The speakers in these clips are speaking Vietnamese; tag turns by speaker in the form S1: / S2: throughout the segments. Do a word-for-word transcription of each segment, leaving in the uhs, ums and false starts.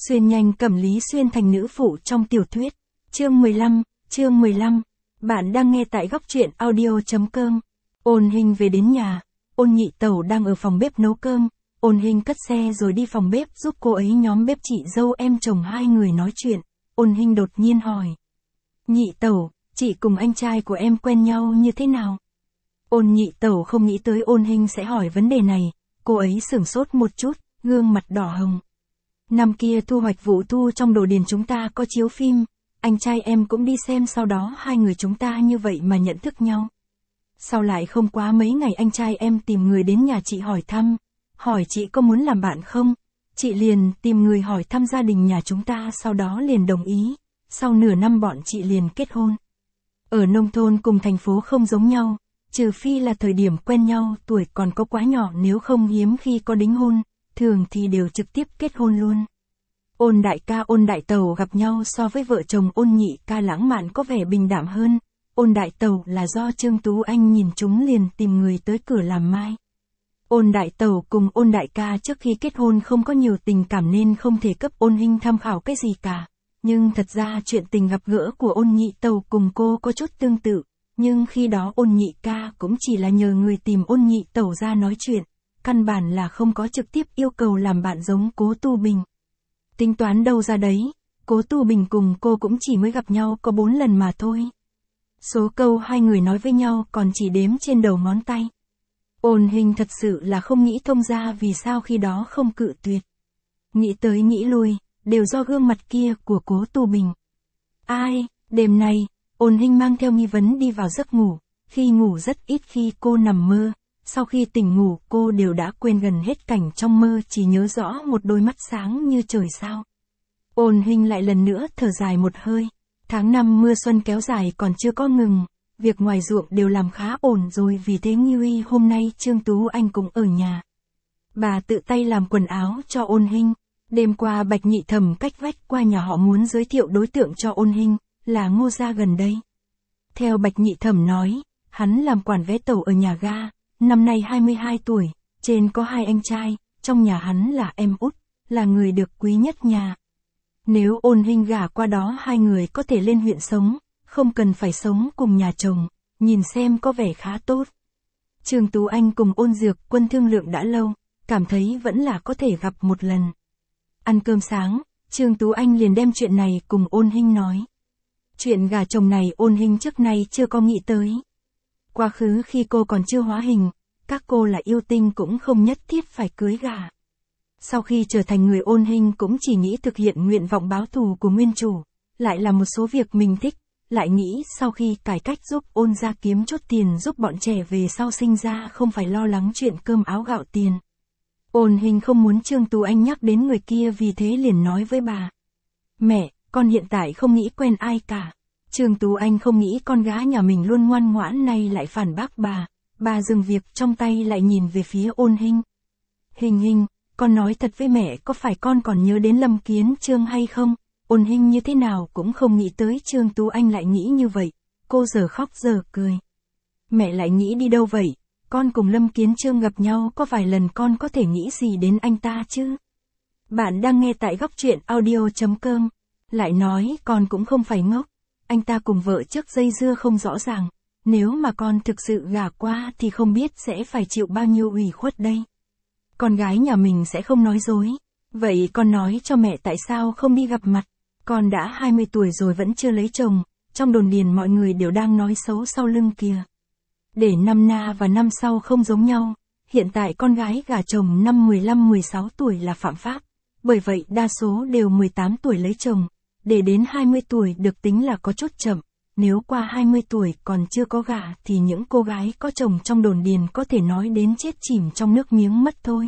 S1: Xuyên nhanh cầm Lý Xuyên thành nữ phụ trong tiểu thuyết. Chương mười lăm, chương mười lăm. Bạn đang nghe tại góc truyện audio.com. Ôn Hinh về đến nhà, Ôn Nhị Tẩu đang ở phòng bếp nấu cơm. Ôn Hinh cất xe rồi đi phòng bếp giúp cô ấy nhóm bếp chị dâu em chồng hai người nói chuyện. Ôn Hinh đột nhiên hỏi. Nhị Tẩu, chị cùng anh trai của em quen nhau như thế nào? Ôn Nhị Tẩu không nghĩ tới Ôn Hinh sẽ hỏi vấn đề này, cô ấy sửng sốt một chút, gương mặt đỏ hồng. Năm kia thu hoạch vụ thu trong đổ điền chúng ta có chiếu phim, anh trai em cũng đi xem, sau đó hai người chúng ta như vậy mà nhận thức nhau. Sau lại không quá mấy ngày anh trai em tìm người đến nhà chị hỏi thăm, hỏi chị có muốn làm bạn không? Chị liền tìm người hỏi thăm gia đình nhà chúng ta, sau đó liền đồng ý, sau nửa năm bọn chị liền kết hôn. Ở nông thôn cùng thành phố không giống nhau, trừ phi là thời điểm quen nhau tuổi còn có quá nhỏ, nếu không hiếm khi có đính hôn, thường thì đều trực tiếp kết hôn luôn. Ôn đại ca Ôn đại tẩu gặp nhau so với vợ chồng Ôn nhị ca lãng mạn có vẻ bình đạm hơn. Ôn đại tẩu là do Trương Tú Anh nhìn chúng liền tìm người tới cửa làm mai. Ôn đại tẩu cùng Ôn đại ca trước khi kết hôn không có nhiều tình cảm nên không thể cấp Ôn Hinh tham khảo cái gì cả. Nhưng thật ra chuyện tình gặp gỡ của Ôn nhị tẩu cùng cô có chút tương tự. Nhưng khi đó Ôn nhị ca cũng chỉ là nhờ người tìm Ôn nhị tẩu ra nói chuyện, căn bản là không có trực tiếp yêu cầu làm bạn giống Cố Tu Bình. Tính toán đâu ra đấy, Cố Tu Bình cùng cô cũng chỉ mới gặp nhau có bốn lần mà thôi. Số câu hai người nói với nhau còn chỉ đếm trên đầu ngón tay. Ôn Hinh thật sự là không nghĩ thông ra vì sao khi đó không cự tuyệt. Nghĩ tới nghĩ lui, đều do gương mặt kia của Cố Tu Bình. Ai, đêm nay, Ôn Hinh mang theo nghi vấn đi vào giấc ngủ, khi ngủ rất ít khi cô nằm mơ. Sau khi tỉnh ngủ cô đều đã quên gần hết cảnh trong mơ, chỉ nhớ rõ một đôi mắt sáng như trời sao. Ôn Hinh lại lần nữa thở dài một hơi. Tháng năm mưa xuân kéo dài còn chưa có ngừng, việc ngoài ruộng đều làm khá ổn rồi, vì thế Nghi hôm nay Trương Tú Anh cũng ở nhà. Bà tự tay làm quần áo cho Ôn Hinh. Đêm qua Bạch Nhị Thẩm cách vách qua nhà họ muốn giới thiệu đối tượng cho Ôn Hinh, là Ngô gia gần đây. Theo Bạch Nhị Thẩm nói, hắn làm quản vé tàu ở nhà ga. Năm nay hai mươi hai tuổi, trên có hai anh trai, trong nhà hắn là em út, là người được quý nhất nhà. Nếu Ôn Hinh gả qua đó hai người có thể lên huyện sống, không cần phải sống cùng nhà chồng, nhìn xem có vẻ khá tốt. Trương Tú Anh cùng Ôn Dược Quân thương lượng đã lâu, cảm thấy vẫn là có thể gặp một lần. Ăn cơm sáng, Trương Tú Anh liền đem chuyện này cùng Ôn Hinh nói. Chuyện gả chồng này Ôn Hinh trước nay chưa có nghĩ tới. Quá khứ khi cô còn chưa hóa hình, các cô là yêu tinh cũng không nhất thiết phải cưới gả. Sau khi trở thành người, Ôn Hinh cũng chỉ nghĩ thực hiện nguyện vọng báo thù của nguyên chủ, lại là một số việc mình thích, lại nghĩ sau khi cải cách giúp Ôn gia kiếm chút tiền giúp bọn trẻ về sau sinh ra không phải lo lắng chuyện cơm áo gạo tiền. Ôn Hinh không muốn Trương Tú Anh nhắc đến người kia, vì thế liền nói với bà. Mẹ, con hiện tại không nghĩ quen ai cả. Trương Tú Anh không nghĩ con gái nhà mình luôn ngoan ngoãn này lại phản bác bà. Bà dừng việc trong tay lại nhìn về phía Ôn Hinh. Hinh Hinh, con nói thật với mẹ, có phải con còn nhớ đến Lâm Kiến Trương hay không? Ôn Hinh như thế nào cũng không nghĩ tới Trương Tú Anh lại nghĩ như vậy. Cô giờ khóc giờ cười. Mẹ lại nghĩ đi đâu vậy? Con cùng Lâm Kiến Trương gặp nhau có vài lần, con có thể nghĩ gì đến anh ta chứ? Bạn đang nghe tại góc truyện audio.com. Lại nói con cũng không phải ngốc. Anh ta cùng vợ trước dây dưa không rõ ràng. Nếu mà con thực sự gả qua thì không biết sẽ phải chịu bao nhiêu ủy khuất đây. Con gái nhà mình sẽ không nói dối. Vậy con nói cho mẹ tại sao không đi gặp mặt. Con đã hai mươi tuổi rồi vẫn chưa lấy chồng. Trong đồn điền mọi người đều đang nói xấu sau lưng kìa. Để năm na và năm sau không giống nhau. Hiện tại con gái gả chồng năm mười lăm mười sáu tuổi là phạm pháp. Bởi vậy đa số đều mười tám tuổi lấy chồng. Để đến hai mươi tuổi được tính là có chút chậm. Nếu qua hai mươi tuổi còn chưa có gả thì những cô gái có chồng trong đồn điền có thể nói đến chết chìm trong nước miếng mất thôi.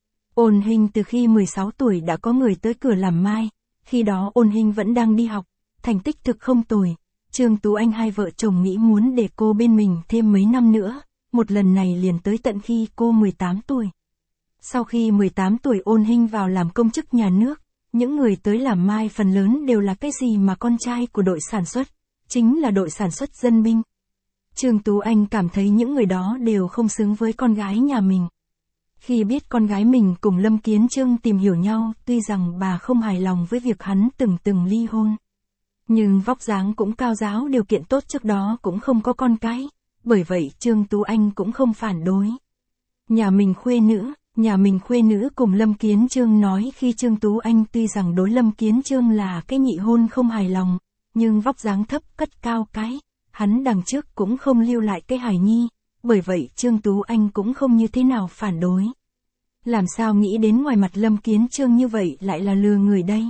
S1: Ôn Hinh từ khi mười sáu tuổi đã có người tới cửa làm mai. Khi đó Ôn Hinh vẫn đang đi học, thành tích thực không tồi. Trương Tú Anh hai vợ chồng nghĩ muốn để cô bên mình thêm mấy năm nữa. Một lần này liền tới tận khi cô mười tám tuổi. Sau khi mười tám tuổi Ôn Hinh vào làm công chức nhà nước. Những người tới làm mai phần lớn đều là cái gì mà con trai của đội sản xuất. Chính là đội sản xuất dân binh. Trương Tú Anh cảm thấy những người đó đều không xứng với con gái nhà mình. Khi biết con gái mình cùng Lâm Kiến Chương tìm hiểu nhau, tuy rằng bà không hài lòng với việc hắn từng từng ly hôn. Nhưng vóc dáng cũng cao ráo, điều kiện tốt, trước đó cũng không có con cái. Bởi vậy Trương Tú Anh cũng không phản đối. Nhà mình khuê nữ, nhà mình khuê nữ cùng Lâm Kiến Chương nói khi Trương Tú Anh tuy rằng đối Lâm Kiến Chương là cái nhị hôn không hài lòng, nhưng vóc dáng thấp cất cao cái, hắn đằng trước cũng không lưu lại cái hài nhi, bởi vậy Trương Tú Anh cũng không như thế nào phản đối. Làm sao nghĩ đến ngoài mặt Lâm Kiến Chương như vậy lại là lừa người đây?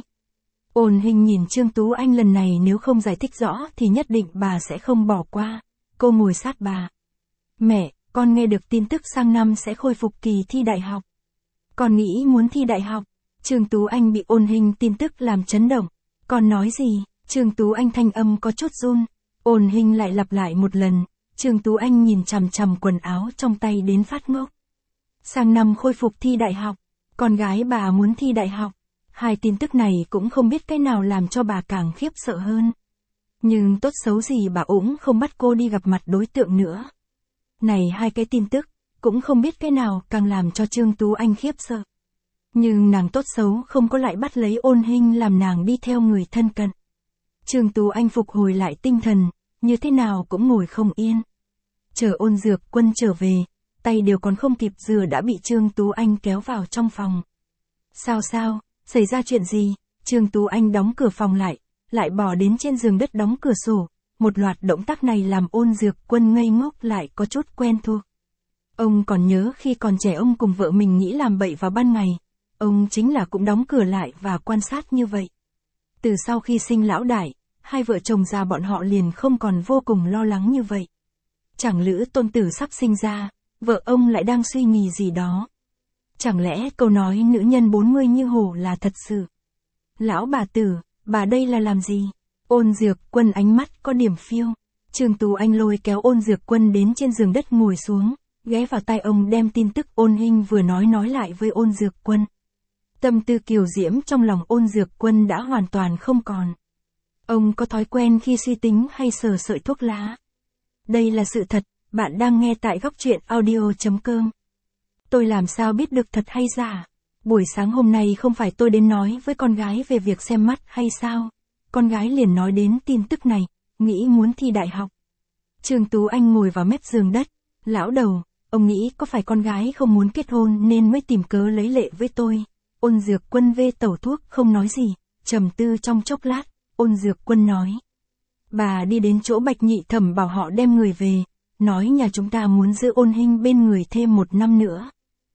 S1: Ôn Hình nhìn Trương Tú Anh lần này nếu không giải thích rõ thì nhất định bà sẽ không bỏ qua. Cô ngồi sát bà. Mẹ, con nghe được tin tức sang năm sẽ khôi phục kỳ thi đại học. Con nghĩ muốn thi đại học. Trương Tú Anh bị Ôn Hình tin tức làm chấn động. Con nói gì? Trương Tú Anh thanh âm có chút run. Ôn Hình lại lặp lại một lần. Trương Tú Anh nhìn chằm chằm quần áo trong tay đến phát ngốc. Sang năm khôi phục thi đại học. Con gái bà muốn thi đại học. Hai tin tức này cũng không biết cái nào làm cho bà càng khiếp sợ hơn. Nhưng tốt xấu gì bà cũng không bắt cô đi gặp mặt đối tượng nữa. Này hai cái tin tức, cũng không biết cái nào càng làm cho Trương Tú Anh khiếp sợ. Nhưng nàng tốt xấu không có lại bắt lấy Ôn Hình làm nàng đi theo người thân cận. Trương Tú Anh phục hồi lại tinh thần, như thế nào cũng ngồi không yên. Chờ Ôn Dược Quân trở về, tay đều còn không kịp rửa đã bị Trương Tú Anh kéo vào trong phòng. Sao sao, xảy ra chuyện gì? Trương Tú Anh đóng cửa phòng lại, lại bỏ đến trên giường đất đóng cửa sổ. Một loạt động tác này làm Ôn Dược Quân ngây ngốc lại có chút quen thuộc. Ông còn nhớ khi còn trẻ ông cùng vợ mình nghĩ làm bậy vào ban ngày. Ông chính là cũng đóng cửa lại và quan sát như vậy. Từ sau khi sinh lão đại, hai vợ chồng già bọn họ liền không còn vô cùng lo lắng như vậy. Chẳng lữ tôn tử sắp sinh ra, vợ ông lại đang suy nghĩ gì đó. Chẳng lẽ câu nói nữ nhân bốn mươi như hổ là thật sự? Lão bà tử, bà đây là làm gì? Ôn Dược Quân ánh mắt có điểm phiêu. Trương Tú Anh lôi kéo Ôn Dược Quân đến trên giường đất ngồi xuống, ghé vào tai ông đem tin tức Ôn Hình vừa nói nói lại với Ôn Dược Quân. Tâm tư kiều diễm trong lòng Ôn Dược Quân đã hoàn toàn không còn. Ông có thói quen khi suy tính hay sờ sợi thuốc lá. Đây là sự thật, bạn đang nghe tại góc truyện audio chấm com. Tôi làm sao biết được thật hay giả? Buổi sáng hôm nay không phải tôi đến nói với con gái về việc xem mắt hay sao? Con gái liền nói đến tin tức này, nghĩ muốn thi đại học. Trương Tú Anh ngồi vào mép giường đất, lão đầu, ông nghĩ có phải con gái không muốn kết hôn nên mới tìm cớ lấy lệ với tôi? Ôn Dược Quân vê tẩu thuốc không nói gì, trầm tư trong chốc lát, Ôn Dược Quân nói. Bà đi đến chỗ Bạch Nhị Thẩm bảo họ đem người về, nói nhà chúng ta muốn giữ Ôn Hình bên người thêm một năm nữa.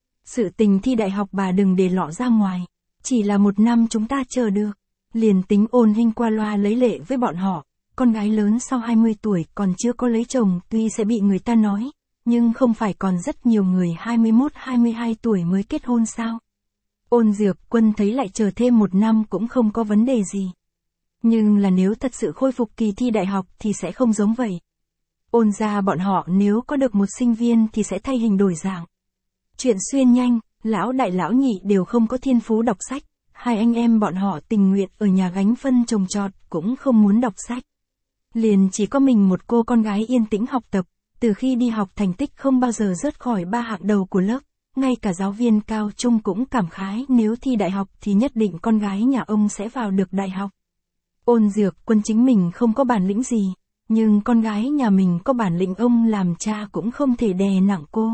S1: Sự tình thi đại học bà đừng để lọ ra ngoài, chỉ là một năm chúng ta chờ được. Liền tính Ôn Hình qua loa lấy lệ với bọn họ, con gái lớn sau hai mươi tuổi còn chưa có lấy chồng tuy sẽ bị người ta nói, nhưng không phải còn rất nhiều người hai mươi mốt hai mươi hai tuổi mới kết hôn sao? Ôn Dược Quân thấy lại chờ thêm một năm cũng không có vấn đề gì. Nhưng là nếu thật sự khôi phục kỳ thi đại học thì sẽ không giống vậy. Ôn gia bọn họ nếu có được một sinh viên thì sẽ thay hình đổi dạng. Chuyện xuyên nhanh, lão đại lão nhị đều không có thiên phú đọc sách, hai anh em bọn họ tình nguyện ở nhà gánh phân trồng trọt cũng không muốn đọc sách. Liền chỉ có mình một cô con gái yên tĩnh học tập, từ khi đi học thành tích không bao giờ rớt khỏi ba hạng đầu của lớp, ngay cả giáo viên cao trung cũng cảm khái nếu thi đại học thì nhất định con gái nhà ông sẽ vào được đại học. Ôn Dược Quân chính mình không có bản lĩnh gì, nhưng con gái nhà mình có bản lĩnh, ông làm cha cũng không thể đè nặng cô.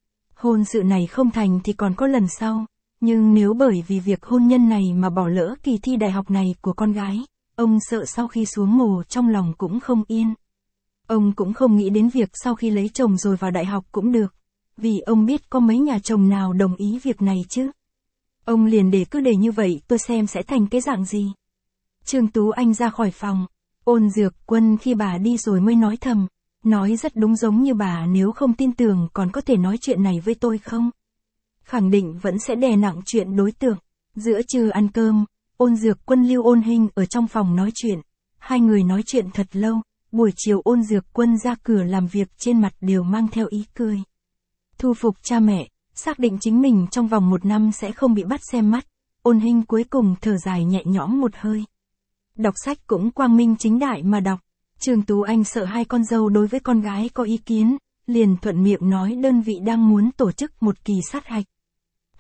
S1: Hôn sự này không thành thì còn có lần sau, nhưng nếu bởi vì việc hôn nhân này mà bỏ lỡ kỳ thi đại học này của con gái, ông sợ sau khi xuống mồ trong lòng cũng không yên. Ông cũng không nghĩ đến việc sau khi lấy chồng rồi vào đại học cũng được, vì ông biết có mấy nhà chồng nào đồng ý việc này chứ. Ông liền để cứ để như vậy tôi xem sẽ thành cái dạng gì. Trương Tú Anh ra khỏi phòng, Ôn Dược Quân khi bà đi rồi mới nói thầm, nói rất đúng, giống như bà nếu không tin tưởng còn có thể nói chuyện này với tôi không? Khẳng định vẫn sẽ đè nặng chuyện đối tượng. Giữa trưa ăn cơm, Ôn Dược Quân lưu Ôn Hình ở trong phòng nói chuyện. Hai người nói chuyện thật lâu, buổi chiều Ôn Dược Quân ra cửa làm việc trên mặt đều mang theo ý cười. Thu phục cha mẹ, xác định chính mình trong vòng một năm sẽ không bị bắt xem mắt, Ôn Hình cuối cùng thở dài nhẹ nhõm một hơi. Đọc sách cũng quang minh chính đại mà đọc. Trương Tú Anh sợ hai con dâu đối với con gái có ý kiến, liền thuận miệng nói đơn vị đang muốn tổ chức một kỳ sát hạch.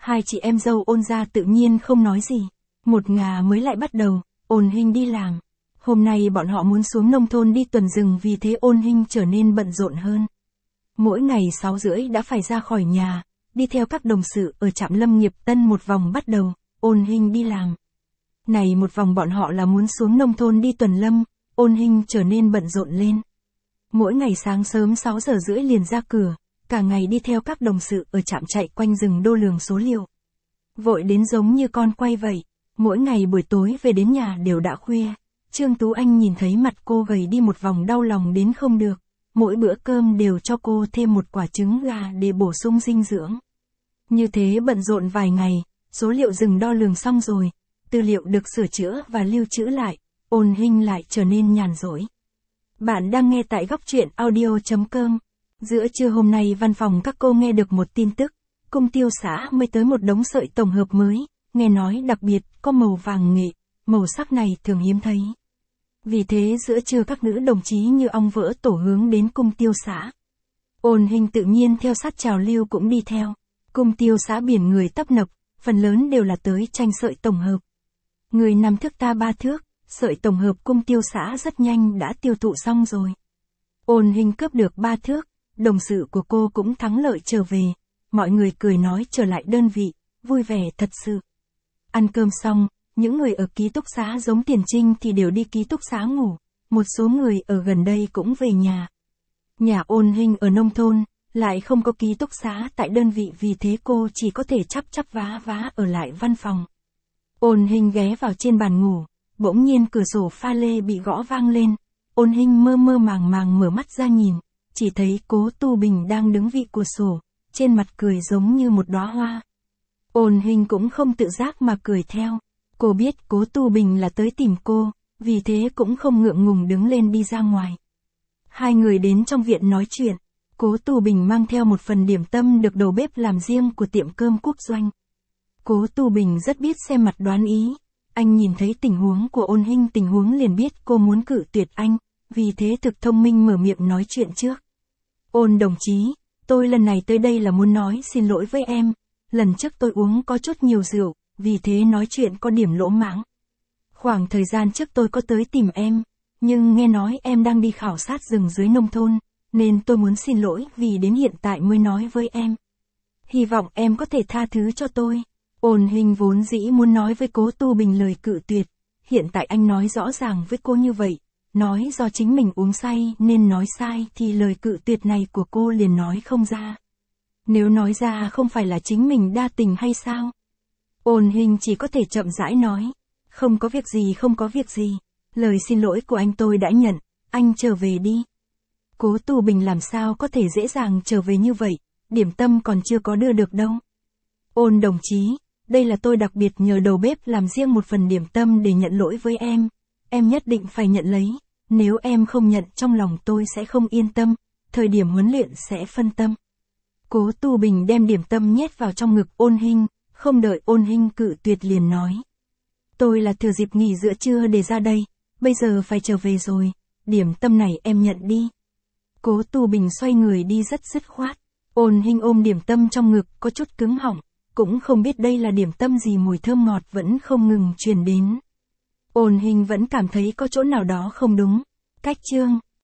S1: Hai chị em dâu Ôn gia tự nhiên không nói gì. Một ngà mới lại bắt đầu, Ôn Hinh đi làm. Hôm nay bọn họ muốn xuống nông thôn đi tuần rừng, vì thế Ôn Hinh trở nên bận rộn hơn. Mỗi ngày sáu rưỡi đã phải ra khỏi nhà, đi theo các đồng sự ở trạm Lâm Nghiệp Tân một vòng bắt đầu, Ôn Hinh đi làm. Này một vòng bọn họ là muốn xuống nông thôn đi tuần lâm, Ôn Hinh trở nên bận rộn lên. Mỗi ngày sáng sớm sáu giờ rưỡi liền ra cửa, cả ngày đi theo các đồng sự ở trạm chạy quanh rừng đô lường số liệu. Vội đến giống như con quay vậy, mỗi ngày buổi tối về đến nhà đều đã khuya. Trương Tú Anh nhìn thấy mặt cô gầy đi một vòng đau lòng đến không được, mỗi bữa cơm đều cho cô thêm một quả trứng gà để bổ sung dinh dưỡng. Như thế bận rộn vài ngày, số liệu rừng đo lường xong rồi, tư liệu được sửa chữa và lưu trữ lại, Ôn Hinh lại trở nên nhàn rỗi. Bạn đang nghe tại góc truyện audio chấm com. Giữa trưa hôm nay văn phòng các cô nghe được một tin tức, Cung Tiêu xã mới tới một đống sợi tổng hợp mới, nghe nói đặc biệt, có màu vàng nghệ, màu sắc này thường hiếm thấy. Vì thế giữa trưa các nữ đồng chí như ong vỡ tổ hướng đến Cung Tiêu xã. Ôn Hinh tự nhiên theo sát trào lưu cũng đi theo. Cung Tiêu xã biển người tấp nập, phần lớn đều là tới tranh sợi tổng hợp. Người năm thước ta ba thước, sợi tổng hợp Cung Tiêu xã rất nhanh đã tiêu thụ xong rồi. Ôn Hinh cướp được ba thước, đồng sự của cô cũng thắng lợi trở về, mọi người cười nói trở lại đơn vị, vui vẻ thật sự. Ăn cơm xong, những người ở ký túc xá giống Tiền Trinh thì đều đi ký túc xá ngủ, một số người ở gần đây cũng về nhà. Nhà Ôn Hinh ở nông thôn, lại không có ký túc xá tại đơn vị, vì thế cô chỉ có thể chắp chắp vá vá ở lại văn phòng. Ôn Hinh ghé vào trên bàn ngủ, bỗng nhiên cửa sổ pha lê bị gõ vang lên, Ôn Hinh mơ mơ màng màng mở mắt ra nhìn, chỉ thấy Cố Tu Bình đang đứng vị cửa sổ, trên mặt cười giống như một đóa hoa. Ôn Hinh cũng không tự giác mà cười theo, cô biết Cố Tu Bình là tới tìm cô, vì thế cũng không ngượng ngùng đứng lên đi ra ngoài. Hai người đến trong viện nói chuyện, Cố Tu Bình mang theo một phần điểm tâm được đầu bếp làm riêng của tiệm cơm Quốc Doanh. Cố Tu Bình rất biết xem mặt đoán ý, anh nhìn thấy tình huống của Ôn Hinh tình huống liền biết cô muốn cự tuyệt anh, vì thế thực thông minh mở miệng nói chuyện trước. Ôn đồng chí, tôi lần này tới đây là muốn nói xin lỗi với em, lần trước tôi uống có chút nhiều rượu, vì thế nói chuyện có điểm lỗ mãng. Khoảng thời gian trước tôi có tới tìm em, nhưng nghe nói em đang đi khảo sát rừng dưới nông thôn, nên tôi muốn xin lỗi vì đến hiện tại mới nói với em. Hy vọng em có thể tha thứ cho tôi. Ôn Hinh vốn dĩ muốn nói với Cố Tu Bình lời cự tuyệt, hiện tại anh nói rõ ràng với cô như vậy, nói do chính mình uống say nên nói sai thì lời cự tuyệt này của cô liền nói không ra. Nếu nói ra không phải là chính mình đa tình hay sao? Ôn Hinh chỉ có thể chậm rãi nói, không có việc gì không có việc gì, lời xin lỗi của anh tôi đã nhận, anh trở về đi. Cố Tu Bình làm sao có thể dễ dàng trở về như vậy, điểm tâm còn chưa có đưa được đâu. Ôn đồng chí, đây là tôi đặc biệt nhờ đầu bếp làm riêng một phần điểm tâm để nhận lỗi với em, em nhất định phải nhận lấy, nếu em không nhận trong lòng tôi sẽ không yên tâm, thời điểm huấn luyện sẽ phân tâm. Cố Tu Bình đem điểm tâm nhét vào trong ngực Ôn Hinh, không đợi Ôn Hinh cự tuyệt liền nói. Tôi là thừa dịp nghỉ giữa trưa để ra đây, bây giờ phải trở về rồi, điểm tâm này em nhận đi. Cố Tu Bình xoay người đi rất dứt khoát, Ôn Hinh ôm điểm tâm trong ngực có chút cứng họng, cũng không biết đây là điểm tâm gì, mùi thơm ngọt vẫn không ngừng truyền đến. Ôn Hinh vẫn cảm thấy có chỗ nào đó không đúng. Cách chương